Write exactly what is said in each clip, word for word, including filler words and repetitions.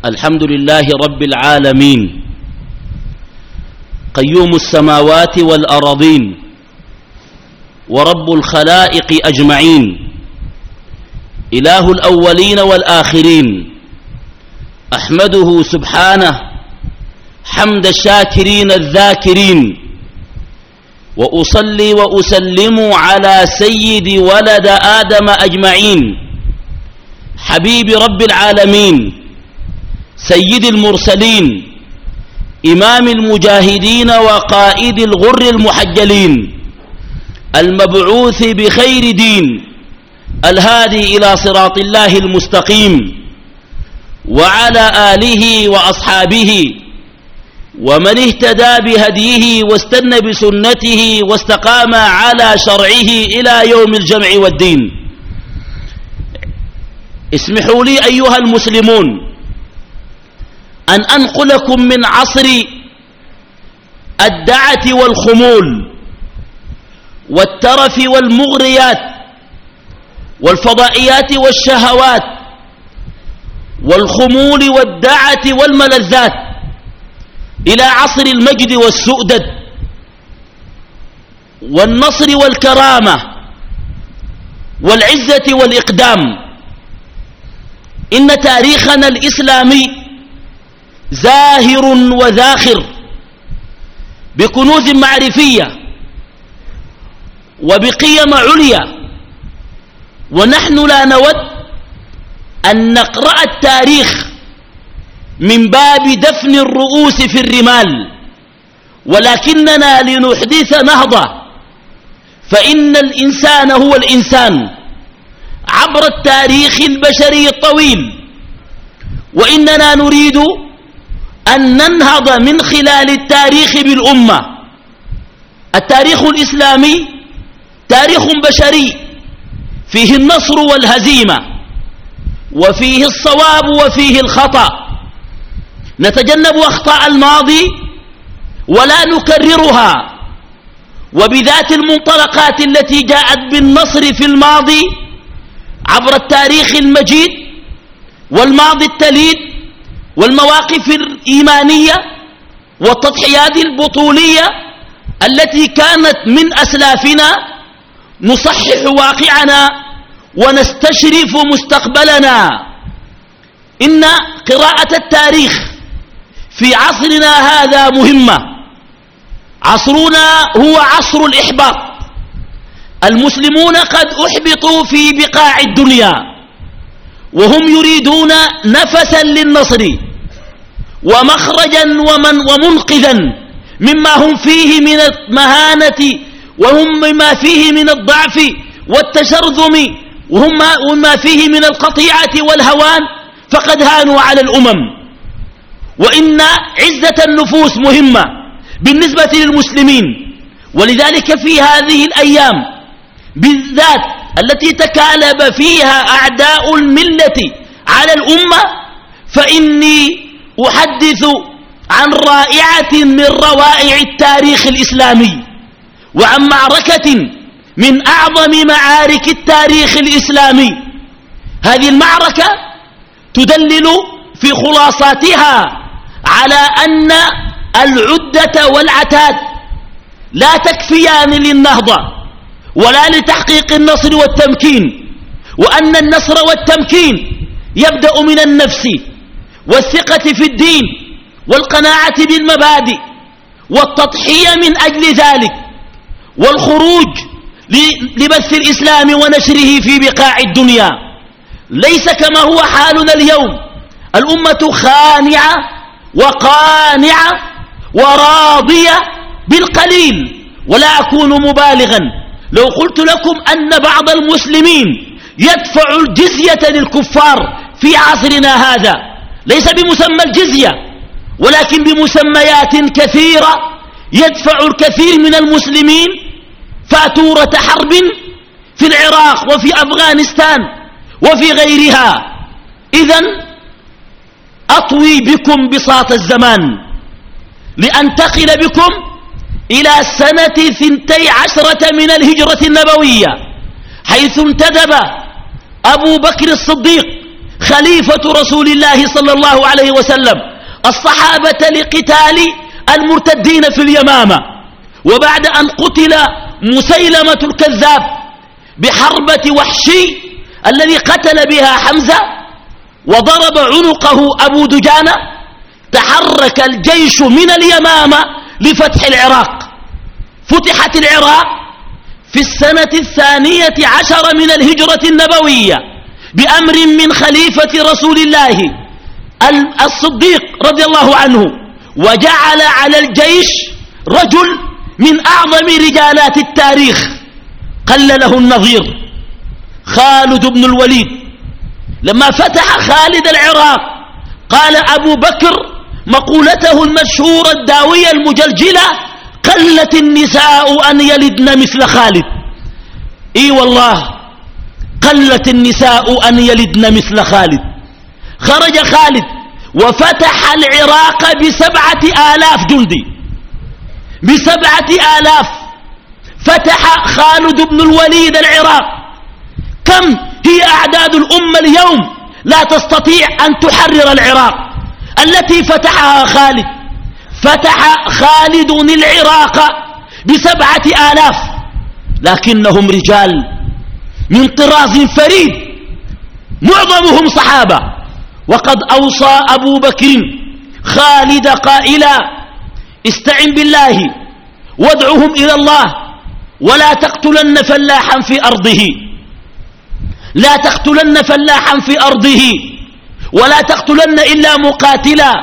الحمد لله رب العالمين قيوم السماوات والأراضين ورب الخلائق أجمعين إله الأولين والآخرين أحمده سبحانه حمد الشاكرين الذاكرين وأصلي وأسلم على سيد ولد آدم أجمعين حبيب رب العالمين سيد المرسلين إمام المجاهدين وقائد الغر المحجلين المبعوث بخير دين الهادي إلى صراط الله المستقيم وعلى آله وأصحابه ومن اهتدى بهديه واستنى بسنته واستقام على شرعه إلى يوم الجمع والدين. اسمحوا لي أيها المسلمون أن أنقلكم من عصر الدعة والخمول والترف والمغريات والفضائيات والشهوات والخمول والدعة والملذات إلى عصر المجد والسؤدد والنصر والكرامة والعزة والإقدام. إن تاريخنا الإسلامي زاهر وذاخر بكنوز معرفية وبقيم عليا، ونحن لا نود أن نقرأ التاريخ من باب دفن الرؤوس في الرمال، ولكننا لنحدث نهضة، فإن الإنسان هو الإنسان عبر التاريخ البشري الطويل، وإننا نريد أن ننهض من خلال التاريخ بالأمة. التاريخ الإسلامي تاريخ بشري فيه النصر والهزيمة، وفيه الصواب وفيه الخطأ. نتجنب أخطاء الماضي ولا نكررها، وبذات المنطلقات التي جاءت بالنصر في الماضي عبر التاريخ المجيد والماضي التليد والمواقف الإيمانية والتضحيات البطولية التي كانت من أسلافنا نصحح واقعنا ونستشرف مستقبلنا. إن قراءة التاريخ في عصرنا هذا مهمة. عصرنا هو عصر الإحباط. المسلمون قد أحبطوا في بقاع الدنيا، وهم يريدون نفسا للنصر ومخرجا ومن ومنقذا مما هم فيه من المهانة وهم مما فيه من الضعف والتشرذم وهم وما فيه من القطيعة والهوان، فقد هانوا على الأمم. وإن عزة النفوس مهمة بالنسبة للمسلمين، ولذلك في هذه الأيام بالذات التي تكالب فيها أعداء الملة على الأمة، فإني أحدث عن رائعة من روائع التاريخ الإسلامي، وعن معركة من أعظم معارك التاريخ الإسلامي. هذه المعركة تدلل في خلاصاتها على أن العدة والعتاد لا تكفيان للنهضة ولا لتحقيق النصر والتمكين، وأن النصر والتمكين يبدأ من النفس والثقة في الدين والقناعة بالمبادئ والتضحية من أجل ذلك، والخروج لبث الإسلام ونشره في بقاع الدنيا. ليس كما هو حالنا اليوم، الأمة خانعة وقانعة وراضية بالقليل. ولا أكون مبالغا لو قلت لكم أن بعض المسلمين يدفع الجزية للكفار في عصرنا هذا، ليس بمسمى الجزية ولكن بمسميات كثيرة. يدفع الكثير من المسلمين فاتورة حرب في العراق وفي أفغانستان وفي غيرها. إذن أطوي بكم بساط الزمان لأنتقل بكم إلى سنة ثنتي عشرة من الهجرة النبوية، حيث انتدب أبو بكر الصديق خليفة رسول الله صلى الله عليه وسلم الصحابة لقتال المرتدين في اليمامة، وبعد أن قتل مسيلمة الكذاب بحربة وحشي الذي قتل بها حمزة وضرب عنقه أبو دجانة، تحرك الجيش من اليمامة لفتح العراق. فتحت العراق في السنة الثانية عشر من الهجرة النبوية بأمر من خليفة رسول الله الصديق رضي الله عنه، وجعل على الجيش رجل من أعظم رجالات التاريخ قل له النظير، خالد بن الوليد. لما فتح خالد العراق قال أبو بكر مقولته المشهورة الداوية المجلجلة: قلت النساء أن يلدن مثل خالد. إي والله قلت النساء أن يلدن مثل خالد. خرج خالد وفتح العراق بسبعة آلاف جندي، بسبعة آلاف فتح خالد بن الوليد العراق. كم هي أعداد الأمة اليوم لا تستطيع أن تحرر العراق التي فتحها خالد؟ فتح خالد العراق بسبعة آلاف، لكنهم رجال من طراز فريد، معظمهم صحابة. وقد أوصى أبو بكر خالد قائلا: استعن بالله وادعهم إلى الله ولا تقتلن فلاحا في أرضه، لا تقتلن فلاحا في أرضه ولا تقتلن إلا مقاتلا،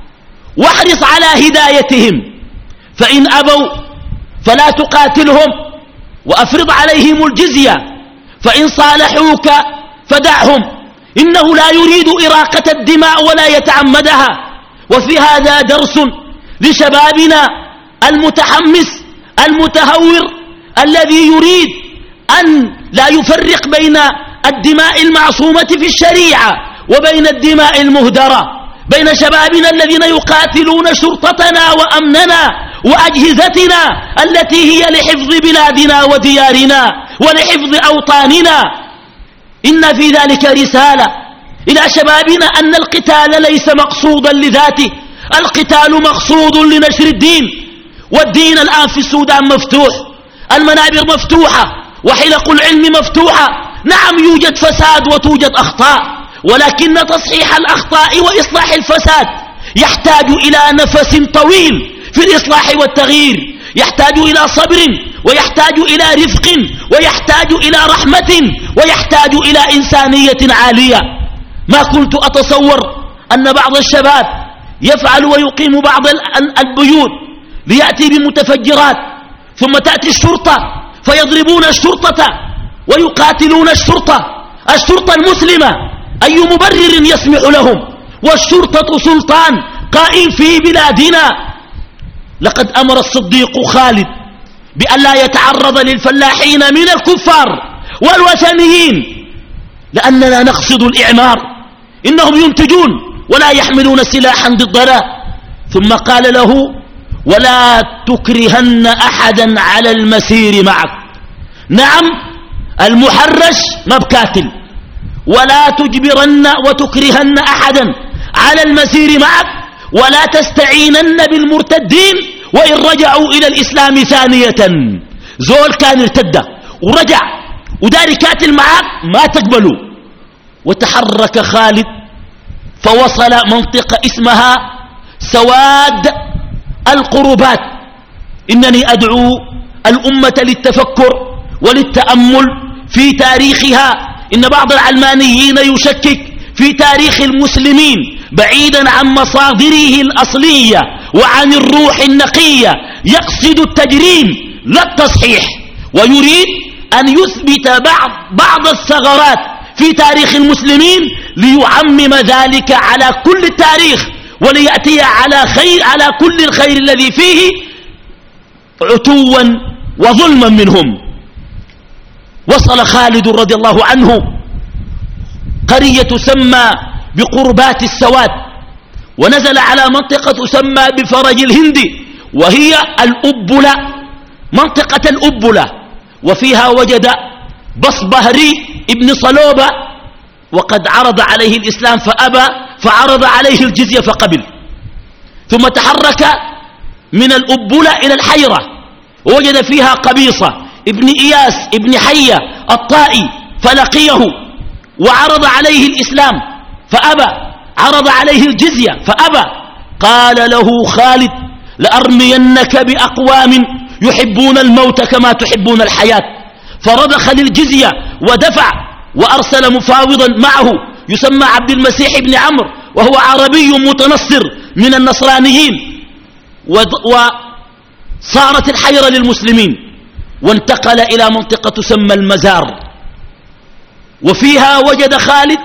واحرص على هدايتهم، فإن أبوا فلا تقاتلهم وأفرض عليهم الجزية، فإن صالحوك فدعهم، إنه لا يريد إراقة الدماء ولا يتعمدها. وفي هذا درس لشبابنا المتحمس المتهور الذي يريد أن لا يفرق بين الدماء المعصومة في الشريعة وبين الدماء المهدرة، بين شبابنا الذين يقاتلون شرطتنا وأمننا وأجهزتنا التي هي لحفظ بلادنا وديارنا ولحفظ أوطاننا. إن في ذلك رسالة إلى شبابنا أن القتال ليس مقصودا لذاته، القتال مقصود لنشر الدين، والدين الآن في السودان مفتوح، المنابر مفتوحة وحلق العلم مفتوحة. نعم يوجد فساد وتوجد أخطاء، ولكن تصحيح الأخطاء وإصلاح الفساد يحتاج إلى نفس طويل في الإصلاح والتغيير، يحتاج إلى صبر ويحتاج إلى رفق ويحتاج إلى رحمة ويحتاج إلى إنسانية عالية. ما كنت أتصور أن بعض الشباب يفعل ويقيم بعض البيوت ليأتي بمتفجرات، ثم تأتي الشرطة فيضربون الشرطة ويقاتلون الشرطة، الشرطة المسلمة أي مبرر يسمح لهم؟ والشرطة سلطان قائم في بلادنا. لقد أمر الصديق خالد بأن لا يتعرض للفلاحين من الكفار والوثنيين، لأننا نقصد الإعمار، إنهم ينتجون ولا يحملون سلاحا ضدنا. ثم قال له: ولا تكرهن أحدا على المسير معك. نعم المحرش ما بكاتل، ولا تجبرن وتكرهن أحدا على المسير معك، ولا تستعينن بالمرتدين وإن رجعوا إلى الإسلام ثانية. زول كان ارتد ورجع وداري كاتل معك ما تقبلوا. وتحرك خالد فوصل منطقة اسمها سواد القربات. إنني أدعو الأمة للتفكر وللتأمل في تاريخها. إن بعض العلمانيين يشكك في تاريخ المسلمين بعيدا عن مصادره الأصلية وعن الروح النقية، يقصد التجريم لا التصحيح، ويريد أن يثبت بعض, بعض الثغرات في تاريخ المسلمين ليعمم ذلك على كل التاريخ وليأتي على, خير على كل الخير الذي فيه عتوا وظلما منهم. وصل خالد رضي الله عنه قرية تسمى بقربات السواد، ونزل على منطقة تسمى بفرج الهندي، وهي الأبلة، منطقة الأبلة، وفيها وجد بصبهري ابن صلوبة وقد عرض عليه الإسلام فأبى، فعرض عليه الجزية فقبل. ثم تحرك من الأبلة إلى الحيرة ووجد فيها قبيصة ابن إياس ابن حية الطائي فلقيه وعرض عليه الإسلام فأبى، عرض عليه الجزية فأبى. قال له خالد: لأرمينك بأقوام يحبون الموت كما تحبون الحياة. فرضخ للجزية ودفع، وأرسل مفاوضا معه يسمى عبد المسيح بن عمرو، وهو عربي متنصر من النصرانيين، وصارت الحيرة للمسلمين، وانتقل إلى منطقة تسمى المزار، وفيها وجد خالد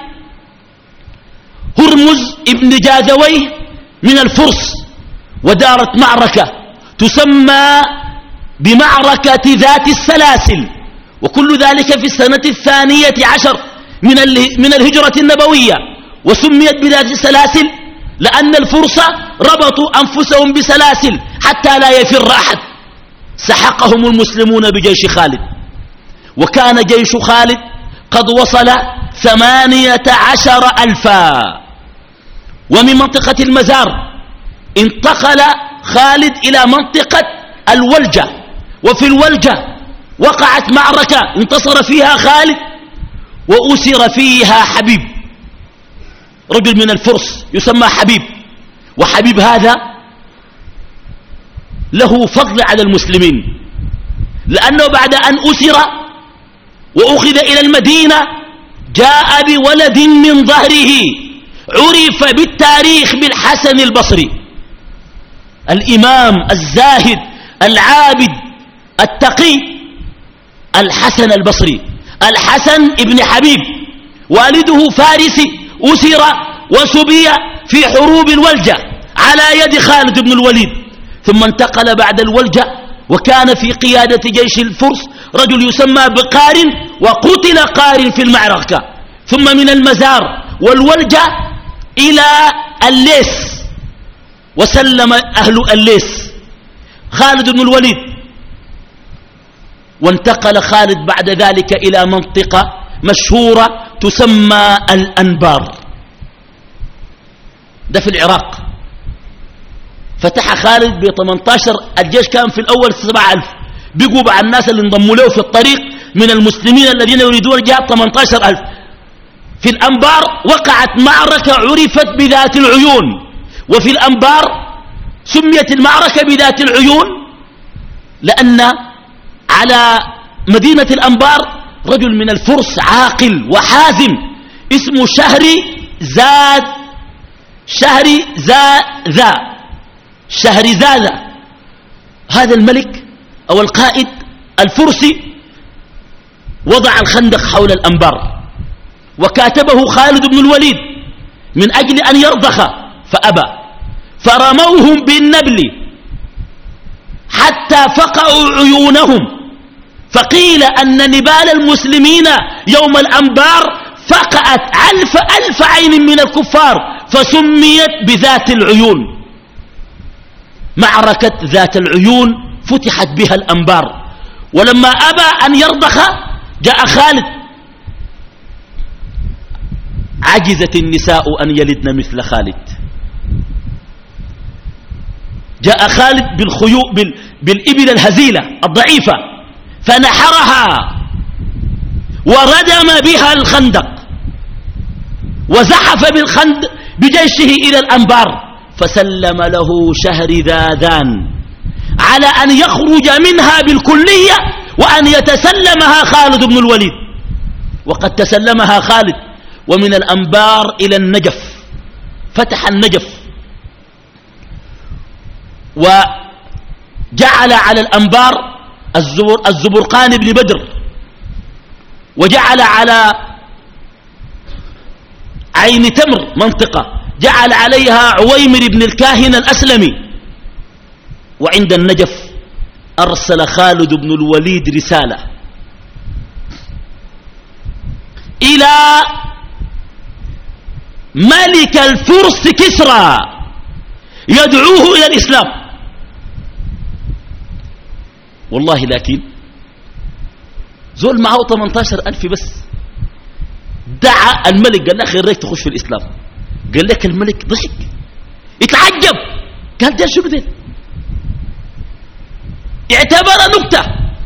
هرمز ابن جاذويه من الفرس، ودارت معركة تسمى بمعركة ذات السلاسل، وكل ذلك في السنة الثانية عشر من الهجرة النبوية. وسميت بذات السلاسل لأن الفرس ربطوا أنفسهم بسلاسل حتى لا يفر أحد. سحقهم المسلمون بجيش خالد، وكان جيش خالد قد وصل ثمانية عشر ألفا. ومن منطقة المزار انتقل خالد إلى منطقة الولجة، وفي الولجة وقعت معركة انتصر فيها خالد وأسر فيها حبيب، رجل من الفرس يسمى حبيب. وحبيب هذا له فضل على المسلمين، لأنه بعد أن أسر وأخذ إلى المدينة جاء بولد من ظهره عرف بالتاريخ بالحسن البصري، الإمام الزاهد العابد التقي الحسن البصري، الحسن ابن حبيب، والده فارسي أسر وسبي في حروب الولجة على يد خالد بن الوليد. ثم انتقل بعد الولجة، وكان في قيادة جيش الفرس رجل يسمى بقارن، وقتل قارن في المعركة. ثم من المزار والولجة إلى الليس، وسلم أهل الليس خالد بن الوليد. وانتقل خالد بعد ذلك إلى منطقة مشهورة تسمى الأنبار، ده في العراق. فتح خالد ب ثمانية عشر، الجيش كان في الأول سبعة ألف، بقوا بعد الناس اللي انضموا له في الطريق من المسلمين الذين يريدون الجهاد ثمانية عشر ألف. في الأنبار وقعت معركة عرفت بذات العيون، وفي الأنبار سميت المعركة بذات العيون لأن على مدينة الأنبار رجل من الفرس عاقل وحازم اسمه شهري زاد شهري زاذا شهري زاذا. هذا الملك أو القائد الفرسي وضع الخندق حول الأنبار، وكاتبه خالد بن الوليد من أجل أن يرضخ فأبى، فرموهم بالنبل حتى فقعوا عيونهم، فقيل أن نبال المسلمين يوم الأنبار فقعت ألف ألف عين من الكفار، فسميت بذات العيون. معركة ذات العيون فتحت بها الأنبار. ولما أبى أن يرضخ جاء خالد، عجزت النساء أن يلدن مثل خالد. جاء خالد بالخيو بال بالإبل الهزيلة الضعيفة فنحرها وردم بها الخندق، وزحف بالخندق بجيشه إلى الأنبار، فسلم له شهرذاذان على أن يخرج منها بالكلية وأن يتسلمها خالد بن الوليد. وقد تسلمها خالد. ومن الأنبار إلى النجف، فتح النجف وجعل على الأنبار الزبر الزبرقان بن بدر، وجعل على عين تمر منطقة جعل عليها عويمر بن الكاهن الأسلمي. وعند النجف أرسل خالد بن الوليد رسالة إلى ملك الفرس كسرى يدعوه إلى الإسلام. والله لكن زول معه ثمانية عشر ألف بس، دعا الملك قال له خير لك تخش في الإسلام. قال لك الملك ضحك اتعجب قال ده شو بدل اعتبر نكتة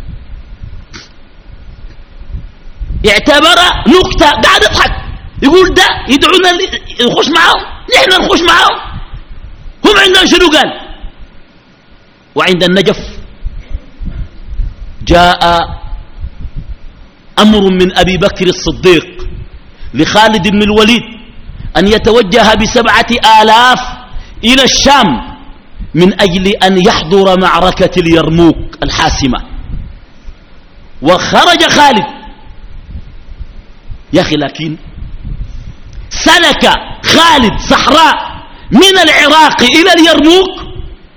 اعتبر نكتة قاعد يضحك يقول ده يدعونا نخش معهم نحن نخش معهم هم عندهم شنو قال. وعند النجف جاء أمر من أبي بكر الصديق لخالد بن الوليد أن يتوجه بسبعة آلاف إلى الشام من أجل أن يحضر معركة اليرموك الحاسمة. وخرج خالد يا أخي لكن سلك خالد صحراء من العراق إلى اليرموك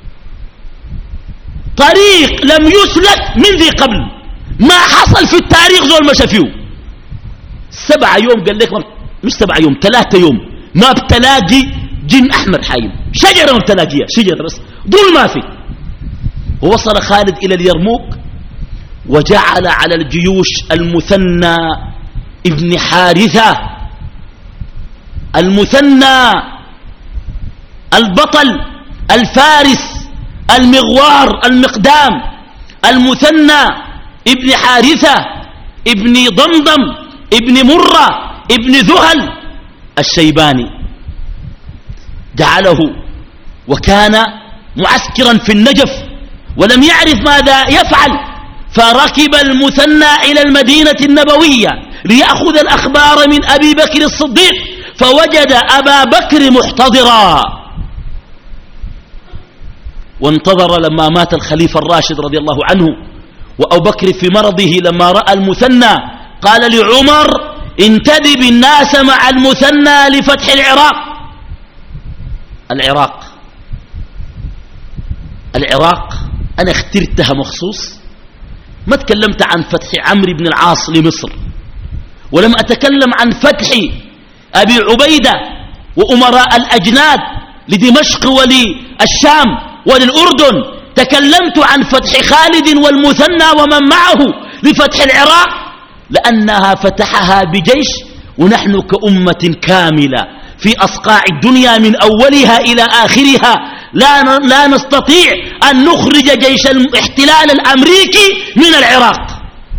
طريق لم يسلك من ذي قبل ما حصل في التاريخ زول مشى فيه سبعة يوم. قال لك مش سبعة يوم ثلاثة يوم ما بتلاقي جن أحمر حايم شجرة ما بتلاقيها شجرة بس دول ما في. ووصل خالد إلى اليرموك وجعل على الجيوش المثنى ابن حارثة المثنى البطل الفارس المغوار المقدام المثنى ابن حارثة ابن ضمضم ابن مرة ابن ذهل الشيباني جعله وكان معسكرا في النجف ولم يعرف ماذا يفعل فركب المثنى إلى المدينة النبوية ليأخذ الأخبار من أبي بكر الصديق فوجد أبا بكر محتضرا وانتظر لما مات الخليفة الراشد رضي الله عنه وأبو بكر في مرضه لما رأى المثنى قال لعمر انتدب الناس مع المثنى لفتح العراق. العراق العراق أنا اخترتها مخصوص ما تكلمت عن فتح عمرو بن العاص لمصر ولم أتكلم عن فتح أبي عبيدة وأمراء الأجناد لدمشق وللشام وللأردن. تكلمت عن فتح خالد والمثنى ومن معه لفتح العراق لأنها فتحها بجيش ونحن كأمة كاملة في أصقاع الدنيا من أولها إلى آخرها لا لا نستطيع أن نخرج جيش الاحتلال الأمريكي من العراق.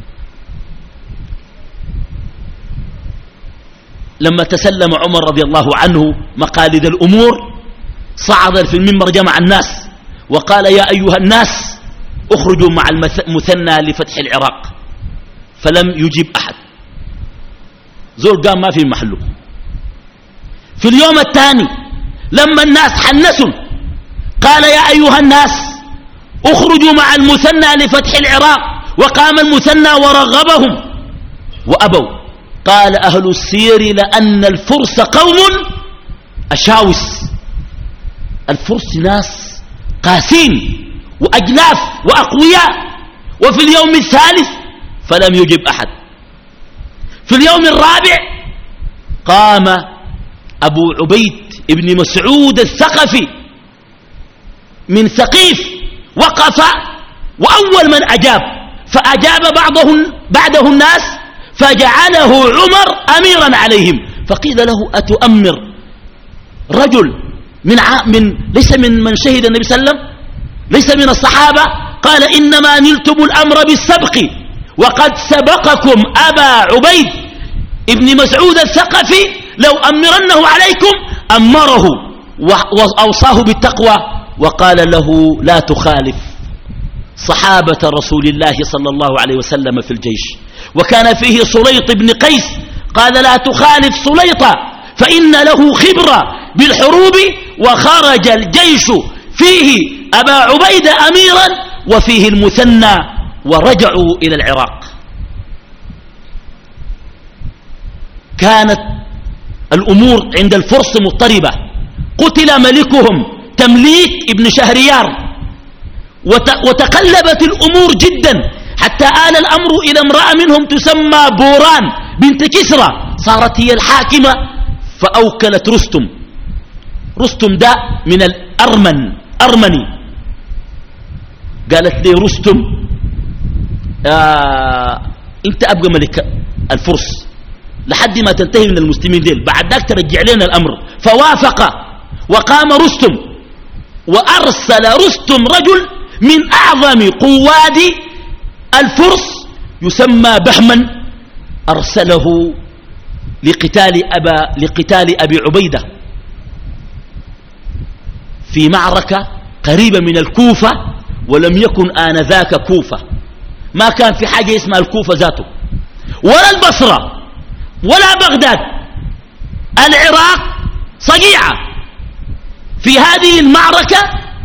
لما تسلم عمر رضي الله عنه مقاليد الأمور صعد في المنبر جمع الناس وقال يا أيها الناس اخرجوا مع المثنى لفتح العراق فلم يجيب أحد. زول قام ما في محله. في اليوم الثاني لما الناس حنسوا قال يا أيها الناس اخرجوا مع المثنى لفتح العراق وقام المثنى ورغبهم وأبوا. قال أهل السير لأن الفرس قوم أشاوس الفرس ناس قاسين وأجلاف وأقوياء. وفي اليوم الثالث فلم يجب أحد. في اليوم الرابع قام أبو عبيد ابن مسعود الثقفي من ثقيف وقف وأول من أجاب فأجاب بعضهم بعده الناس فجعله عمر أميرا عليهم. فقيل له أتؤمر رجل من, من ليس من من شهد النبي صلى الله عليه وسلم ليس من الصحابة؟ قال إنما نلتم الأمر بالسبق وقد سبقكم أبا عبيد ابن مسعود الثقفي لو أمرنه عليكم أمره وأوصاه بالتقوى وقال له لا تخالف صحابة رسول الله صلى الله عليه وسلم في الجيش. وكان فيه سليط بن قيس قال لا تخالف سليطا فإن له خبرة بالحروب وخرج الجيش فيه أبا عبيد أميرا وفيه المثنى ورجعوا إلى العراق. كانت الأمور عند الفرس مضطربة. قتل ملكهم تمليك ابن شهريار وتقلبت الأمور جدا حتى آل الأمر إلى امرأة منهم تسمى بوران بنت كسرى صارت هي الحاكمة فأوكلت رستم. رستم ده من الأرمن أرمني. قالت لي رستم آه انت أبقى ملك الفرس لحد ما تنتهي من المسلمين ديل، بعد ذاك ترجع لنا الأمر. فوافق وقام رستم، وأرسل رستم رجل من أعظم قواد الفرس يسمى بهما، أرسله لقتال, أبا لقتال أبي عبيدة في معركة قريبة من الكوفة، ولم يكن آنذاك كوفة، ما كان في حاجة اسمها الكوفة ذاته ولا البصرة ولا بغداد، العراق صقيعة. في هذه المعركة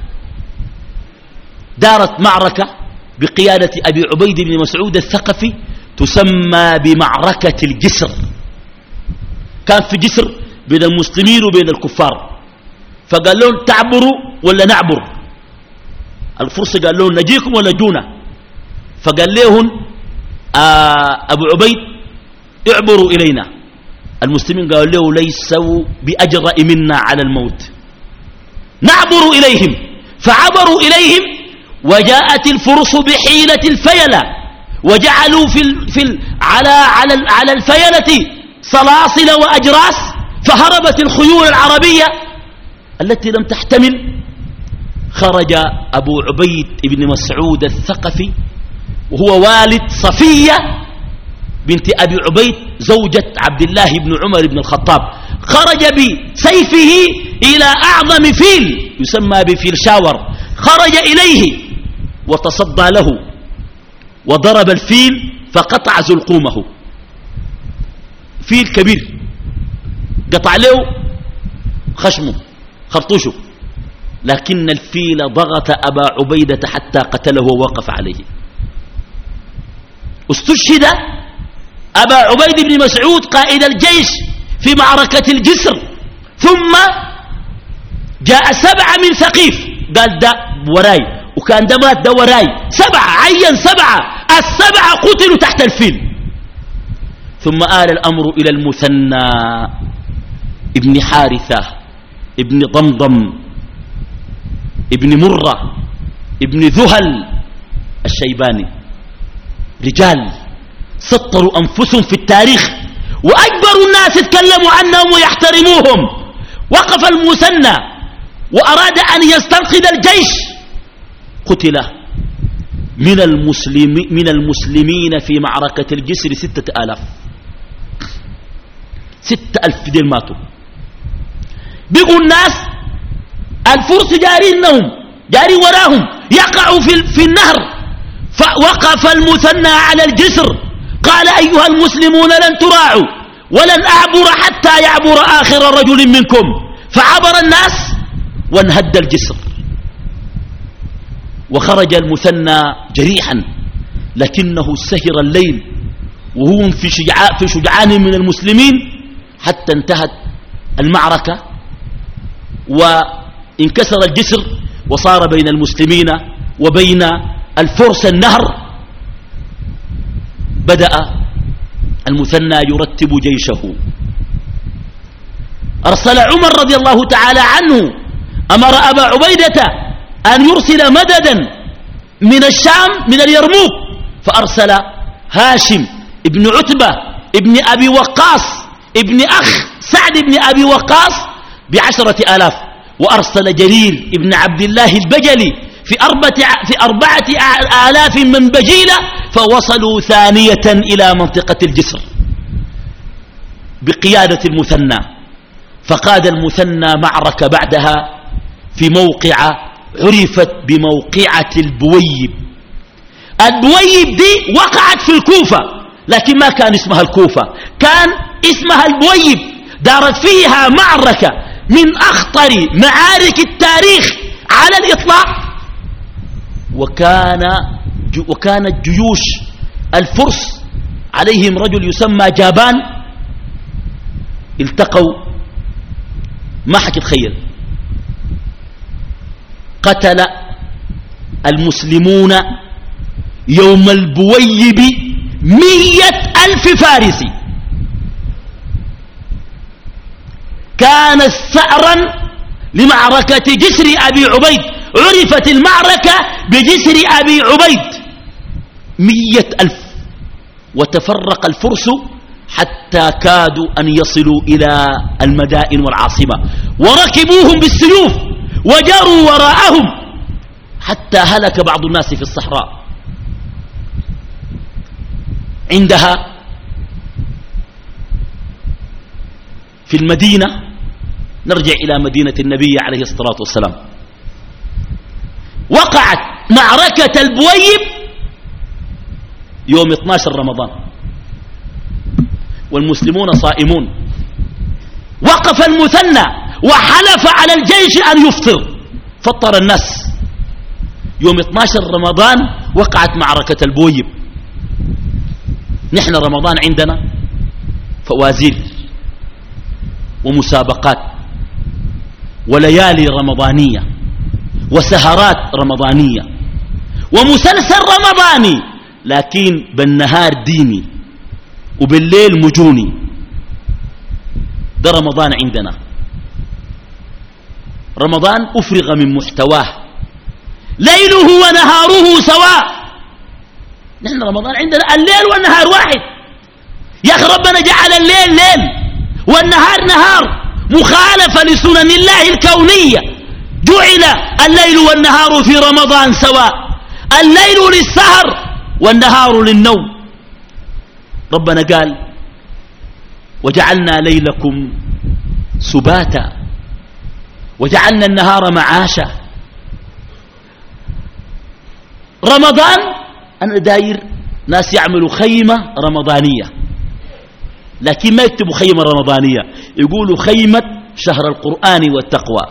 دارت معركة بقيادة أبي عبيد بن مسعود الثقفي تسمى بمعركة الجسر. كان في جسر بين المسلمين وبين الكفار، فقال لهم تعبروا ولا نعبر؟ الفرس قال لهم نجيكم ولا جونا؟ فقال لهم آه أبو عبيد اعبروا إلينا. المسلمين قالوا له ليسوا بأجرأ منا على الموت، نعبر إليهم. فعبروا إليهم، وجاءت الفرس بحيلة الفيلة، وجعلوا في ال في ال على على على الفيلة صلاصل وأجراس، فهربت الخيول العربية التي لم تحتمل. خرج أبو عبيد بن مسعود الثقفي وهو والد صفية بنت أبي عبيد زوجة عبد الله بن عمر بن الخطاب، خرج بسيفه إلى أعظم فيل يسمى بفيل شاور، خرج إليه وتصدى له وضرب الفيل فقطع زلقومه. فيل كبير قطع له خشمه خرطوشه، لكن الفيل ضغط أبا عبيدة حتى قتله ووقف عليه. استشهد أبا عبيد بن مسعود قائد الجيش في معركة الجسر، ثم جاء سبعة من ثقيف، قال ده وراي، وكان ده مات ده وراي، سبعة عين سبعة، السبعة قتلوا تحت الفيل. ثم آل الأمر إلى المثنى ابن حارثة ابن ضمضم ابن مرة ابن ذهل الشيباني، رجال سطروا أنفسهم في التاريخ، وأكبر الناس اتكلموا عنهم ويحترموهم. وقف المثنى وأراد أن يستنقذ الجيش، قتل من, المسلم من المسلمين في معركة الجسر ستة آلاف، ستة ألف دين ماتوا. بقوا الناس الفرس جارينهم جاري وراهم يقعوا في, في النهر، فوقف المثنى على الجسر قال أيها المسلمون لن تراعوا ولن أعبر حتى يعبر آخر رجل منكم، فعبر الناس وانهد الجسر. وخرج المثنى جريحا، لكنه سهر الليل وهو في, شجع في شجعان من المسلمين حتى انتهت المعركة وانكسر الجسر، وصار بين المسلمين وبين الفرس النهر. بدأ المثنى يرتب جيشه، أرسل عمر رضي الله تعالى عنه، أمر أبا عبيدة أن يرسل مددا من الشام من اليرموك، فأرسل هاشم ابن عتبة ابن أبي وقاص ابن أخ سعد ابن أبي وقاص بعشرة آلاف، وأرسل جرير ابن عبد الله البجلي في أربعة, في أربعة آلاف من بجيلة، فوصلوا ثانية إلى منطقة الجسر بقيادة المثنى. فقاد المثنى معركة بعدها في موقع عرفت بموقعة البويب. البويب دي وقعت في الكوفة، لكن ما كان اسمها الكوفة، كان اسمها البويب. دارت فيها معركة من أخطر معارك التاريخ على الإطلاق، وكان وكانت جيوش الفرس عليهم رجل يسمى جابان، التقوا ما حتتخيل، قتل المسلمون يوم البويب مية ألف فارسي. كانت ثأرا لمعركة جسر أبي عبيد، عرفت المعركة بجسر أبي عبيد، مية ألف. وتفرق الفرس حتى كادوا أن يصلوا إلى المدائن والعاصمة، وركبوهم بالسيوف وجروا وراءهم حتى هلك بعض الناس في الصحراء. عندها في المدينة، نرجع إلى مدينة النبي عليه الصلاة والسلام، وقعت معركة البويب يوم اثني عشر رمضان والمسلمون صائمون. وقف المثنى وحلف على الجيش أن يفطر، فطر الناس. يوم اثني عشر رمضان وقعت معركة البويب. نحن رمضان عندنا فوازير ومسابقات وليالي رمضانية وسهرات رمضانية ومسلسل رمضاني، لكن بالنهار ديني وبالليل مجوني. ده رمضان عندنا. رمضان أفرغ من محتواه، ليله ونهاره سواء. نحن رمضان عندنا الليل والنهار واحد. يا أخي ربنا جعل الليل ليل والنهار نهار، مخالفة لسنن الله الكونية. جعل الليل والنهار في رمضان سواء، الليل للسهر والنهار للنوم. ربنا قال وجعلنا ليلكم سباتا وجعلنا النهار معاشا. رمضان أنا داير ناس يعملوا خيمة رمضانية، لكن ما يكتبوا خيمة رمضانية، يقولوا خيمة شهر القرآن والتقوى،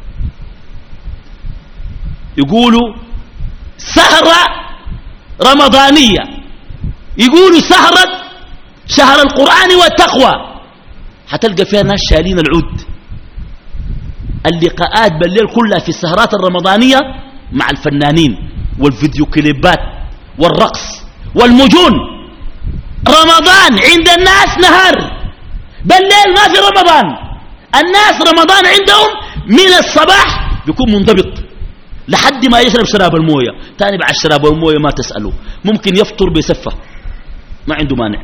يقولوا سهرة رمضانية، يقولوا سهرة شهر القرآن والتقوى. حتلقى فيها ناس شالين العود. اللقاءات بالليل كلها في السهرات الرمضانية مع الفنانين والفيديو كليبات والرقص والمجون. رمضان عند الناس نهار، بالليل ما في رمضان. الناس رمضان عندهم من الصباح بيكون منضبط لحد ما يشرب شراب المويه، تاني بعد شراب المويه ما تسأله، ممكن يفطر بسفة ما عنده مانع.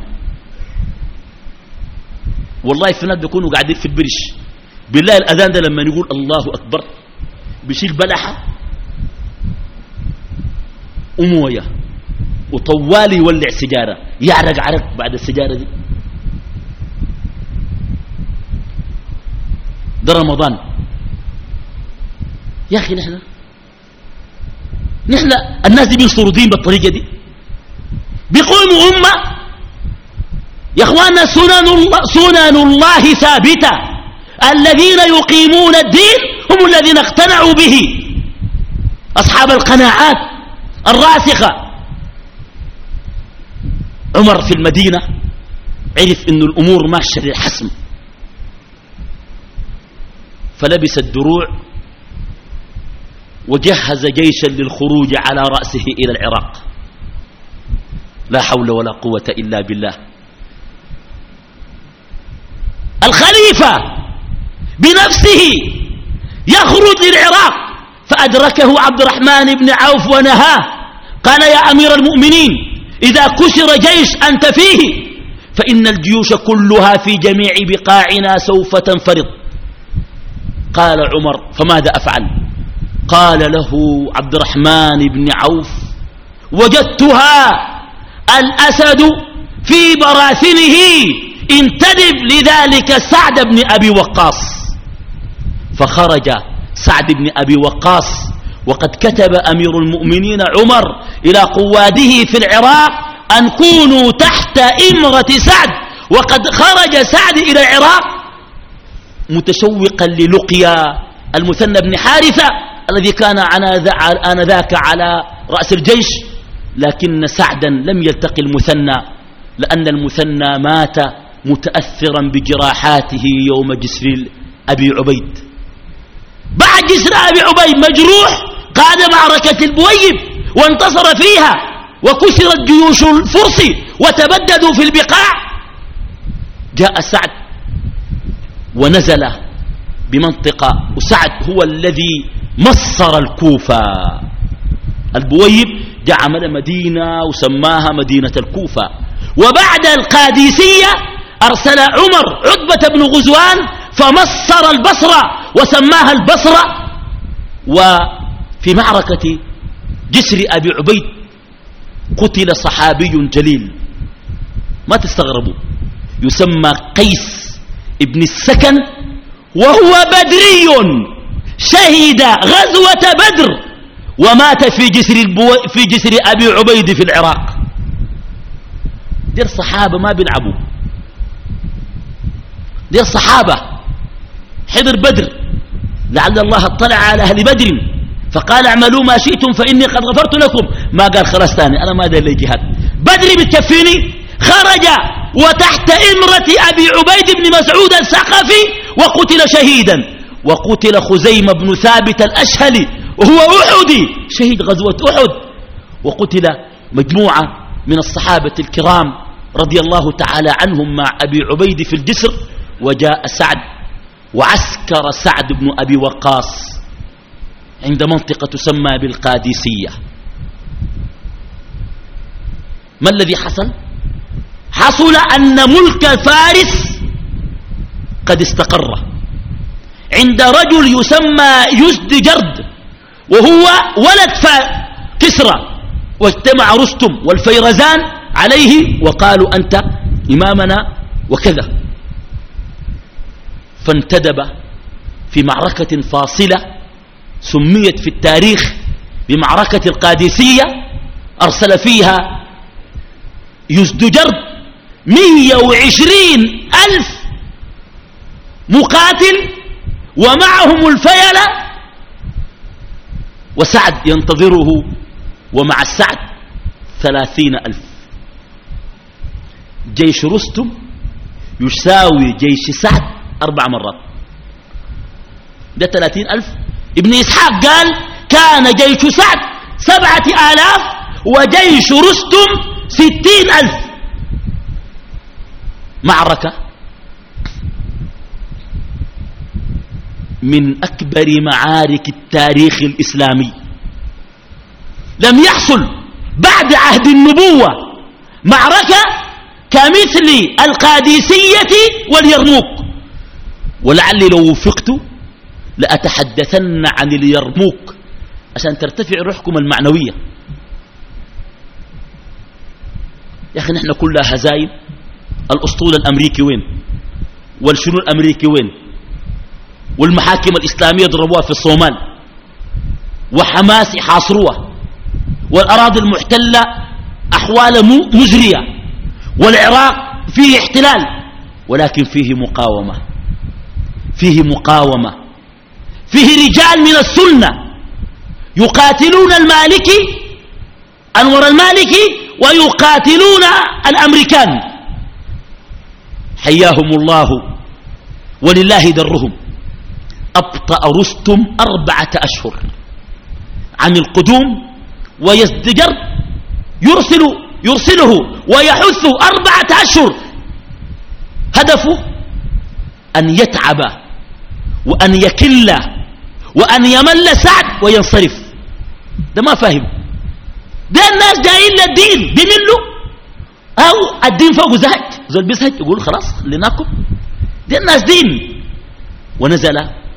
والله في ناس بيكونوا قاعدين في البرش بالله، الأذان ده لما يقول الله أكبر بيشيل بلحة ومويه وطوالي يولع سجارة، يعرق عرق بعد السجارة دي. ده رمضان يا أخي. نحن نحن الناس دي بيصوروا دين بالطريقة دي، بيقوموا أمة. يا أخوانا سنن الله, سنن الله ثابتة، الذين يقيمون الدين هم الذين اقتنعوا به، أصحاب القناعات الراسخة. عمر في المدينة عرف أن الأمور ماشية للحسم، فلبس الدروع وجهز جيشا للخروج على رأسه إلى العراق. لا حول ولا قوة إلا بالله. الخليفة بنفسه يخرج للعراق، فأدركه عبد الرحمن بن عوف ونهاه، قال يا أمير المؤمنين إذا كسر جيش أنت فيه فإن الجيوش كلها في جميع بقاعنا سوف تنفرض. قال عمر فماذا أفعل؟ قال له عبد الرحمن بن عوف وجدتها الأسد في براثنه، انتدب لذلك سعد بن أبي وقاص. فخرج سعد بن أبي وقاص، وقد كتب أمير المؤمنين عمر إلى قواده في العراق أن كونوا تحت إمرة سعد، وقد خرج سعد إلى العراق متشوقا للقيا المثنى بن حارثة الذي كان آنذاك على رأس الجيش، لكن سعدا لم يلتقي المثنى لأن المثنى مات متأثرا بجراحاته يوم جسر أبي عبيد. بعد جسر أبي عبيد مجروح قاد معركة البويب وانتصر فيها، وكسرت جيوش الفرس وتبددوا في البقاع. جاء سعد ونزل بمنطقة، وسعد هو الذي مصر الكوفة. البويب جاء عمل مدينة وسماها مدينة الكوفة. وبعد القادسية أرسل عمر عتبة بن غزوان فمصر البصرة وسماها البصرة. وفي معركة جسر أبي عبيد قتل صحابي جليل ما تستغربوا يسمى قيس ابن السكن، وهو بدري شهد غزوة بدر ومات في جسر, البو... في جسر أبي عبيد في العراق. دي الصحابة ما بيلعبوا، دي الصحابة حضر بدر، لعل الله اطلع على أهل بدر فقال اعملوا ما شئتم فإني قد غفرت لكم، ما قال خلاص ثاني أنا ما دار لي جهاد. بدر بتكفيني، خرج وتحت إمرة أبي عبيد بن مسعود الثقفي وقتل شهيدا. وقتل خزيمة بن ثابت الأشهلي وهو أحدي شهيد غزوة أحد. وقتل مجموعة من الصحابة الكرام رضي الله تعالى عنهم مع أبي عبيد في الجسر. وجاء سعد وعسكر سعد بن أبي وقاص عند منطقة تسمى بالقادسية. ما الذي حصل؟ حصل أن ملك فارس قد استقر عند رجل يسمى يزدجرد وهو ولد كسرى، واجتمع رستم والفيرزان عليه وقالوا أنت إمامنا وكذا. فانتدب في معركة فاصلة سميت في التاريخ بمعركة القادسية، أرسل فيها يزدجرد مئة وعشرين ألف مقاتل ومعهم الفيلة، وسعد ينتظره ومع السعد ثلاثين ألف. جيش رستم يساوي جيش سعد أربع مرات، ده ثلاثين ألف. ابن إسحاق قال كان جيش سعد سبعة آلاف وجيش رستم ستين ألف. معركة من أكبر معارك التاريخ الإسلامي، لم يحصل بعد عهد النبوة معركة كمثل القادسية واليرموك. ولعلي لو وفقت لأتحدثن عن اليرموك عشان ترتفع روحكم المعنوية. يا أخي نحن كلها هزايم. الأسطول الأمريكي وين؟ والشنو الأمريكي وين؟ والمحاكم الإسلامية ضربوها في الصومال، وحماس يحاصروها، والأراضي المحتلة أحوال مزرية، والعراق فيه احتلال، ولكن فيه مقاومة، فيه مقاومة، فيه رجال من السنة يقاتلون المالكي أنور المالكي ويقاتلون الأمريكان حياهم الله ولله درهم. أبطأ رستم أربعة أشهر عن القدوم، ويزدجر يرسل يرسله ويحث أربعة أشهر. هدفه أن يتعب وأن يكل وأن يمل سعد وينصرف. ده ما فاهم، ده الناس جايين للدين بيملوا، أو الدين فوق زهج، زول بيزهج يقول خلاص خليناكم. ده الناس دين. ونزل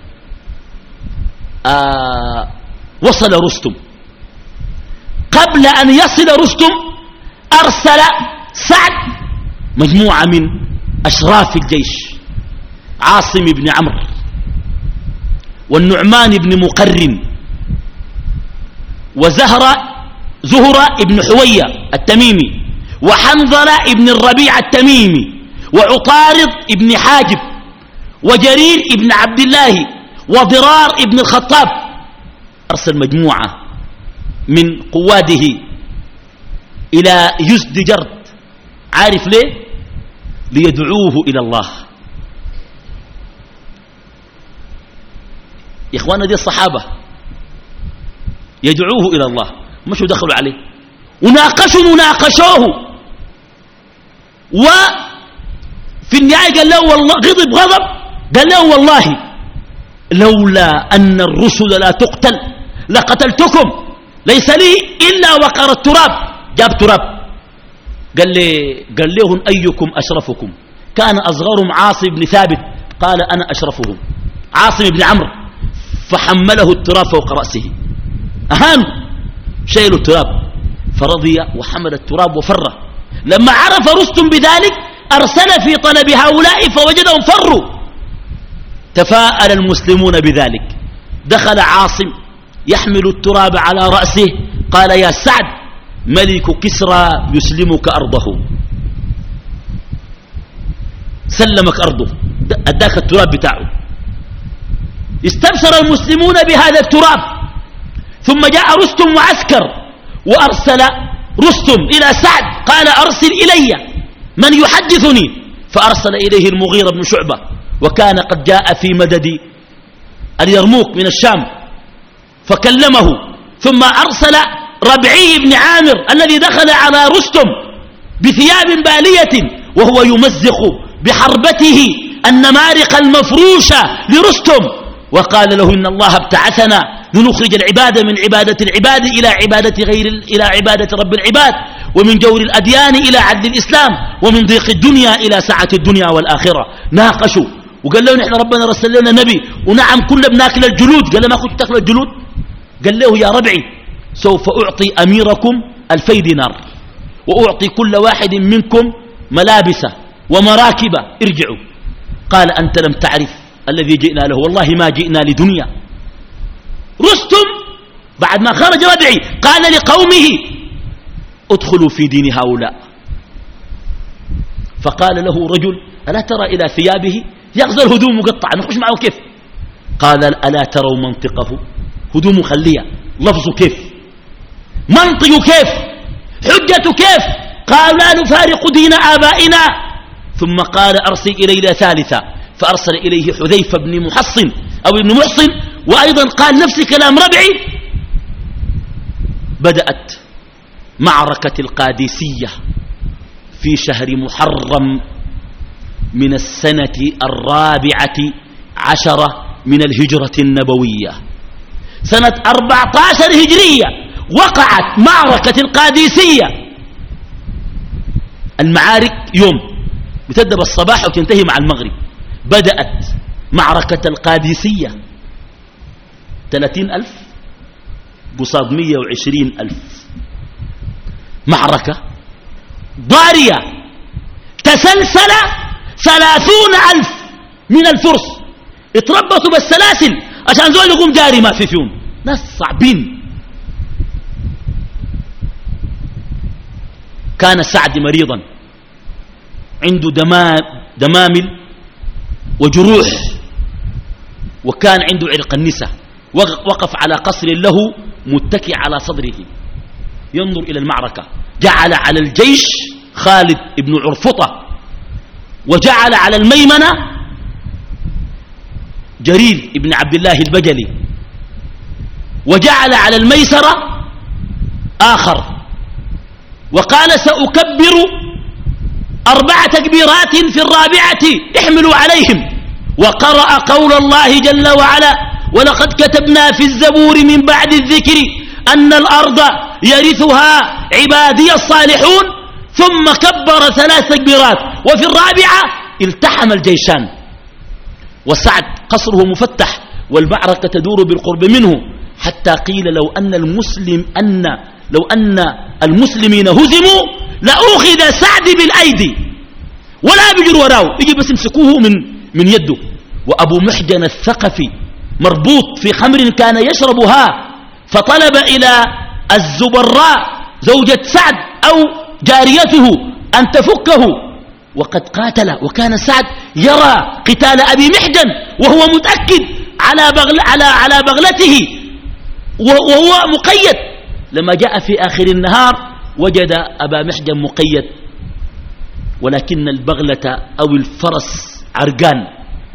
آه وصل رستم. قبل أن يصل رستم أرسل سعد مجموعة من أشراف الجيش، عاصم بن عمرو والنعمان بن مقرن وزهرة زهرة بن حوية التميمي وحنظلة بن الربيع التميمي وعطارد بن حاجب وجرير بن عبد الله وضرار بن الخطاب. أرسل مجموعة من قواده إلى يزدجرد. عارف ليه؟ ليدعوه إلى الله. يا إخوانا دي الصحابة يدعوه إلى الله، مشوا دخلوا عليه وناقشوا وناقشوه، وفي النهاية قال له والله، غضب غضب قال له والله لولا أن الرسل لا تقتل لقتلتكم، ليس لي إلا وقر التراب. جاب تراب قال لي قال لهم أيكم أشرفكم، كان أصغرهم عاصم بن ثابت، قال أنا أشرفهم، عاصم بن عمرو، فحمله التراب فوق رأسه، أهانوا، شيلوا التراب، فرضي وحمل التراب وفر. لما عرف رستم بذلك أرسل في طلب هؤلاء فوجدهم فروا. تفاءل المسلمون بذلك، دخل عاصم يحمل التراب على رأسه، قال يا سعد ملك كسرى يسلمك أرضه، سلمك أرضه، أداك التراب بتاعه. استبشر المسلمون بهذا التراب. ثم جاء رستم وعسكر، وأرسل رستم إلى سعد، قال أرسل إلي من يحدثني، فأرسل إليه المغيرة بن شعبة، وكان قد جاء في مدد اليرموك من الشام، فكلمه. ثم أرسل ربعي بن عامر الذي دخل على رستم بثياب بالية وهو يمزق بحربته النمارق المفروشة لرستم، وقال له إن الله ابتعثنا لنخرج العبادة من عبادة العباد إلى عبادة غير إلى عبادة رب العباد، ومن جور الأديان إلى عدل الإسلام، ومن ضيق الدنيا إلى سعة الدنيا والآخرة. ناقشوا وقال له نحن ربنا رسل لنا نبي، ونعم كنا بناكل الجلود. قال له ما كنت تاكل الجلود؟ قال له يا ربعي سوف أعطي أميركم ألفي دينار، وأعطي كل واحد منكم ملابسه ومراكبه، ارجعوا. قال أنت لم تعرف الذي جئنا له، والله ما جئنا لدنيا. رستم بعد ما خرج ربعي قال لقومه ادخلوا في دين هؤلاء. فقال له رجل ألا ترى إلى ثيابه يغزل هدوم مقطعة، نخش معه كيف؟ قال ألا تروا منطقه، هدوم خلية، لفظه كيف، منطق كيف، حجة كيف؟ قال لا نفارق دين آبائنا. ثم قال أرسل إلينا ثالثا، فأرسل إليه حذيفة بن محصن أو ابن محصن، وأيضا قال نفس كلام ربعي. بدأت معركة القادسية في شهر محرم من السنة الرابعة عشرة من الهجرة النبوية، سنة أربعة عشر هجرية وقعت معركة القادسية. المعارك يوم بتبدأ بالصباح وتنتهي مع المغرب. بدأت معركة القادسية ثلاثين ألف قصاد مية وعشرين ألف، معركة ضارية. تسلسل ثلاثون ألف من الفرس، اتربطوا بالسلاسل عشان زول يقوم جاري ما في فيهم، ناس صعبين. كان سعد مريضا عنده دمامل وجروح، وكان عنده عرق النساء. وقف على قصر له متكئ على صدره ينظر إلى المعركة. جعل على الجيش خالد بن عرفطة، وجعل على الميمنة جرير بن عبد الله البجلي، وجعل على الميسرة آخر، وقال سأكبر أربع تكبيرات في الرابعة احملوا عليهم. وقرأ قول الله جل وعلا ولقد كتبنا في الزبور من بعد الذكر أن الأرض يرثها عبادي الصالحون، ثم كبر ثلاث تكبيرات. وفي الرابعة التحم الجيشان، وسعد قصره مفتح والمعركة تدور بالقرب منه، حتى قيل لو أن المسلم أن لو أن المسلمين هزموا لأخذ سعد بالأيدي ولا بيجر وراه، يجي بس يمسكوه من من يده. وأبو محجن الثقفي مربوط في خمر كان يشربها، فطلب إلى الزبراء زوجة سعد أو جاريته أن تفكه، وقد قاتل. وكان سعد يرى قتال أبي محجن وهو متأكد على, بغل على, على بغلته وهو مقيد. لما جاء في آخر النهار وجد أبا محجن مقيد، ولكن البغلة أو الفرس عرقان.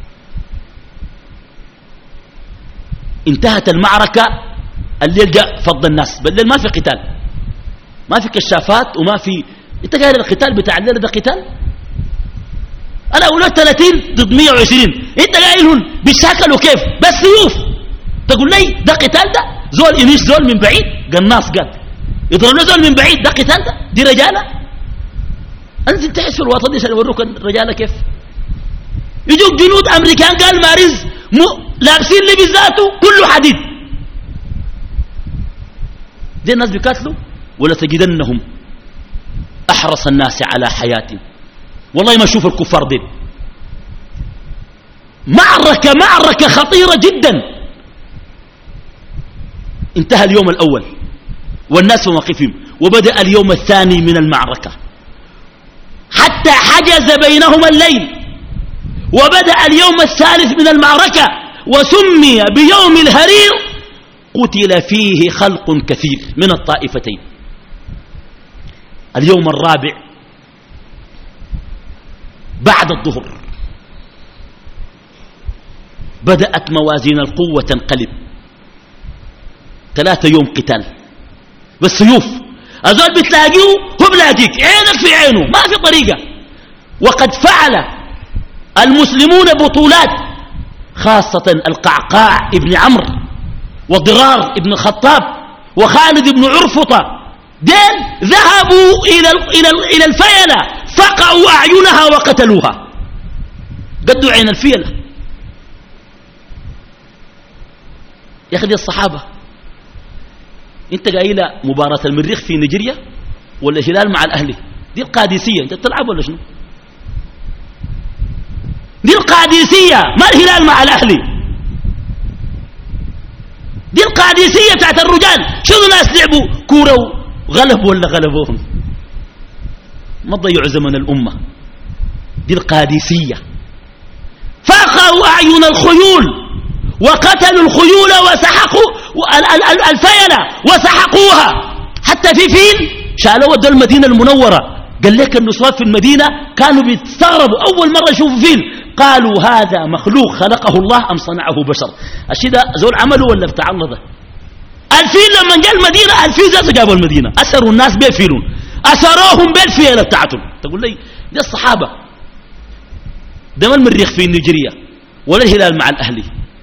انتهت المعركة. الليل جاء فض الناس، بالليل ما في قتال، ما في كشافات وما في. انت قايل القتال بتاع الليل ده قتال؟ انا اقول ثلاثين ضد مية وعشرين، انت قايلهم بيشاكلوا كيف؟ بس سيوف. تقول لي ده قتال؟ ده زول يميش زول من بعيد، قناص قال يضرب له زول من بعيد، ده قتال؟ ده دي رجاله. انزل تحس في الوطن دي عشان يوروك الرجال كيف يجوك جنود امريكان قال ماريز لابسين لبس ذاته كله حديد. دي الناس بيقاتلوا ولا تجدنهم احرص الناس على حياتهم. والله ما اشوف الكفار دي. معركة معركة خطيرة جدا. انتهى اليوم الأول والناس في موقفهم، وبدأ اليوم الثاني من المعركة حتى حجز بينهما الليل، وبدأ اليوم الثالث من المعركة وسمي بيوم الهرير، قتل فيه خلق كثير من الطائفتين. اليوم الرابع بعد الظهر بدأت موازين القوة تنقلب. ثلاثة يوم قتال بالسيوف، الزول بتلاقيه هو بلاقيك، عينك في عينه، ما في طريقة. وقد فعل المسلمون بطولات، خاصة القعقاع ابن عمرو وضرار ابن الخطاب وخالد بن عرفطة، دين ذهبوا إلى إلى إلى الفيلة فقعوا أعينها وقتلوها، قدوا عين الفيلة. يا أخي دي الصحابة. انت قايله مباراة المريخ في نيجيريا ولا الهلال مع الأهلي؟ دي القادسية، انت بتلعب ولا شنو؟ دي القادسية، ما الهلال مع الأهلي. دي القادسية بتاعت الرجال. شنو ناس لعبوا كورة وغلبوا ولا غلبوهم؟ ما تضيعوا زمن الأمة. دي القادسية. فقعوا أعين الخيول وقتلوا الخيول وسحقوا الفيلة وسحقوها، حتى في فيل شالوا ودوا المدينة المنورة. قال لك النصرات في المدينة كانوا بيستغربوا أول مرة يشوفوا فيل، قالوا هذا مخلوق خلقه الله أم صنعه بشر. الشيء ده زول عمله ولا بتاع الله ده؟ الفيل لما جاء المدينة، الفيل ذاته جابوا المدينة، أسروا الناس بيفيلون، أسروهم بالفيلة بتاعتهم. تقول لي دي الصحابة. ده ما المريخ في نيجيريا ولا الهلال مع الأهلي.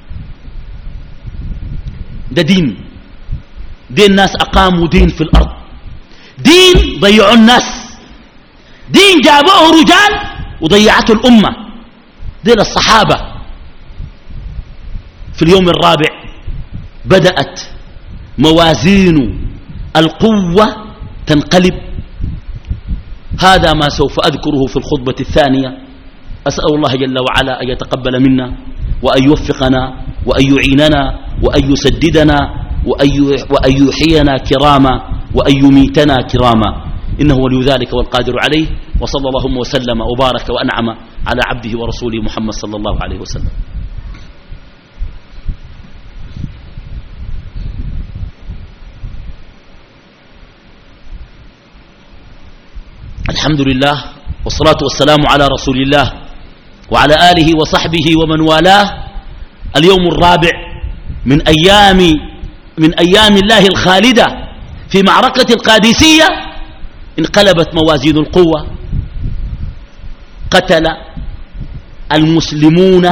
ده دين. دين الناس أقاموا دين في الأرض، دين ضيعوا الناس، دين جابوه رجال وضيعته الأمة. دين الصحابة. في اليوم الرابع بدأت موازين القوة تنقلب. هذا ما سوف أذكره في الخطبة الثانية. أسأل الله جل وعلا أن يتقبل منا وأن يوفقنا وأن يعيننا وأن يسددنا وأن يحيينا كراما وأن يميتنا كراما، إنه ولي ذلك والقادر عليه. وصلى اللهم وسلم وبارك وأنعم على عبده ورسوله محمد صلى الله عليه وسلم. الحمد لله والصلاة والسلام على رسول الله وعلى آله وصحبه ومن والاه. اليوم الرابع من أيام من أيام الله الخالدة في معركة القادسية انقلبت موازين القوة. قتل المسلمون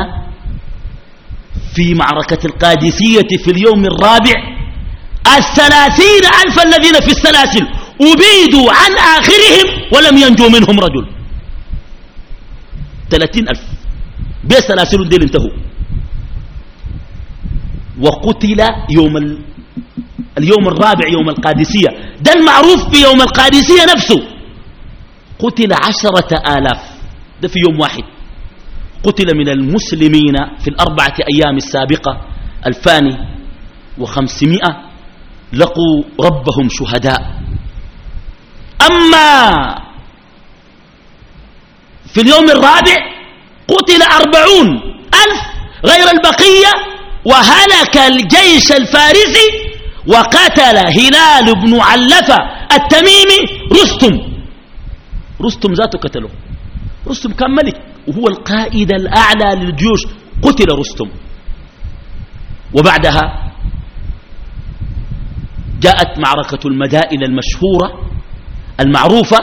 في معركة القادسية في اليوم الرابع الثلاثين ألف الذين في السلاسل، أبيدوا عن آخرهم ولم ينجو منهم رجل. ثلاثين ألف بسلاسل ديل انتهوا. وقتل يوم ال... اليوم الرابع يوم القادسية، ده المعروف بيوم القادسية نفسه. قتل عشرة آلاف، ده في يوم واحد. قتل من المسلمين في الأربعة أيام السابقة ألفان وخمسمائة لقوا ربهم شهداء. أما في اليوم الرابع قتل أربعون ألف غير البقية، وهلك الجيش الفارسي، وقتل هلال بن علفة التميمي رستم. رستم ذاته قتله. رستم كان ملك وهو القائد الأعلى للجيوش، قتل رستم. وبعدها جاءت معركة المدائن المشهورة المعروفة،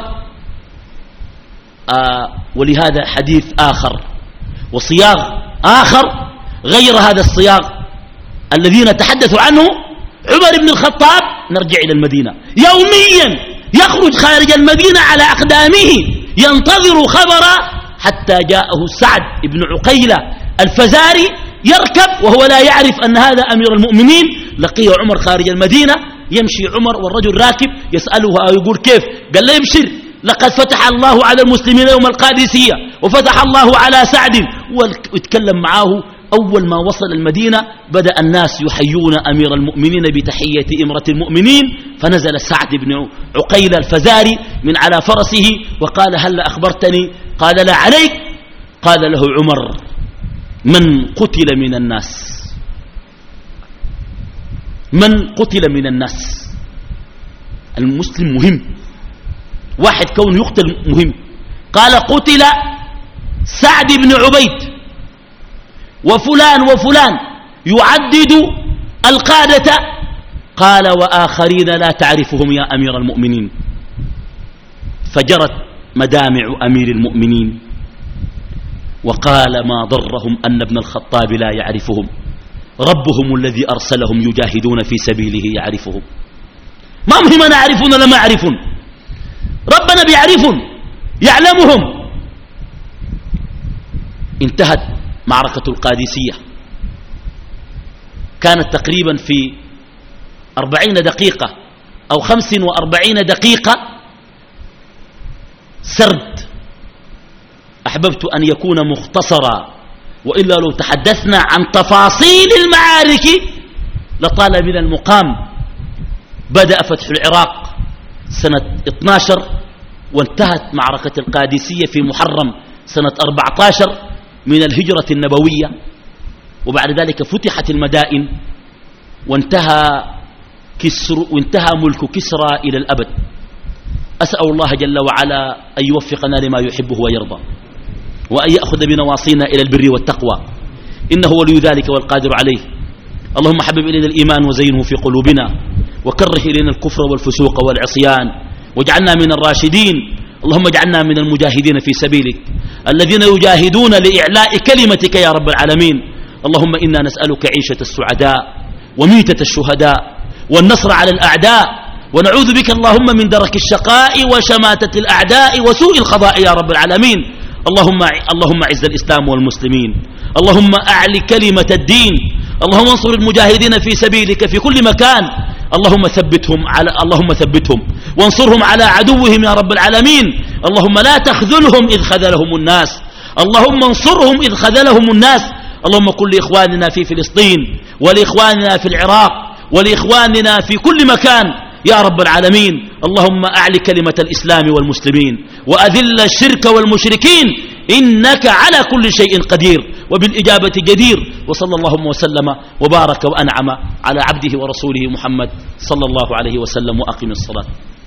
آه ولهذا حديث آخر وصياغ آخر غير هذا الصياغ الذين نتحدث عنه. عمر بن الخطاب، نرجع إلى المدينة، يوميا يخرج خارج المدينة على أقدامه ينتظر خبر حتى جاءه سعد بن عقيلة الفزاري يركب وهو لا يعرف أن هذا أمير المؤمنين. لقي عمر خارج المدينة، يمشي عمر والرجل راكب يسأله ويقول كيف؟ قال له ابشر، لقد فتح الله على المسلمين يوم القادسية وفتح الله على سعد، ويتكلم معاه. أول ما وصل المدينة بدأ الناس يحيون أمير المؤمنين بتحية إمرة المؤمنين، فنزل سعد بن عقيل الفزاري من على فرسه وقال هل أخبرتني؟ قال لا، عليك. قال له عمر من قتل من الناس من قتل من الناس المسلم مهم، واحد كون يقتل مهم. قال قتل سعد بن عبيد وفلان وفلان، يعدد القادة. قال وآخرين لا تعرفهم يا أمير المؤمنين. فجرت مدامع أمير المؤمنين وقال ما ضرهم أن ابن الخطاب لا يعرفهم، ربهم الذي أرسلهم يجاهدون في سبيله يعرفهم. ما مهم أنا أعرفون ولا ما أعرفون، ربنا بيعرفهم يعلمهم. انتهت معركة القادسية، كانت تقريبا في أربعين دقيقة أو خمس وأربعين دقيقة سرد. أحببت أن يكون مختصرا، وإلا لو تحدثنا عن تفاصيل المعارك لطال من المقام. بدأ فتح العراق سنة اثني عشر، وانتهت معركة القادسية في محرم سنة أربعة عشر من الهجرة النبوية. وبعد ذلك فتحت المدائن وانتهى, كسر وانتهى ملك كسرى إلى الأبد. أسأل الله جل وعلا أن يوفقنا لما يحبه ويرضى، وأن يأخذ بنواصينا إلى البر والتقوى، إنه ولي ذلك والقادر عليه. اللهم حبب إلينا الإيمان وزينه في قلوبنا، وكره إلينا الكفر والفسوق والعصيان، واجعلنا من الراشدين. اللهم اجعلنا من المجاهدين في سبيلك الذين يجاهدون لإعلاء كلمتك يا رب العالمين. اللهم إنا نسألك عيشة السعداء وميتة الشهداء والنصر على الأعداء، ونعوذ بك اللهم من درك الشقاء وشماتة الأعداء وسوء القضاء يا رب العالمين. اللهم اللهم اعز الإسلام والمسلمين، اللهم أعل كلمة الدين، اللهم انصر المجاهدين في سبيلك في كل مكان. اللهم ثبتهم على اللهم ثبتهم وانصرهم على عدوهم يا رب العالمين. اللهم لا تخذلهم إذ خذلهم الناس، اللهم انصرهم إذ خذلهم الناس. اللهم كن لإخواننا في فلسطين ولإخواننا في العراق ولإخواننا في كل مكان يا رب العالمين. اللهم أعل كلمة الإسلام والمسلمين وأذل الشرك والمشركين، إنك على كل شيء قدير وبالإجابة جدير. وصلى اللهم وسلم وبارك وأنعم على عبده ورسوله محمد صلى الله عليه وسلم. وأقم الصلاة.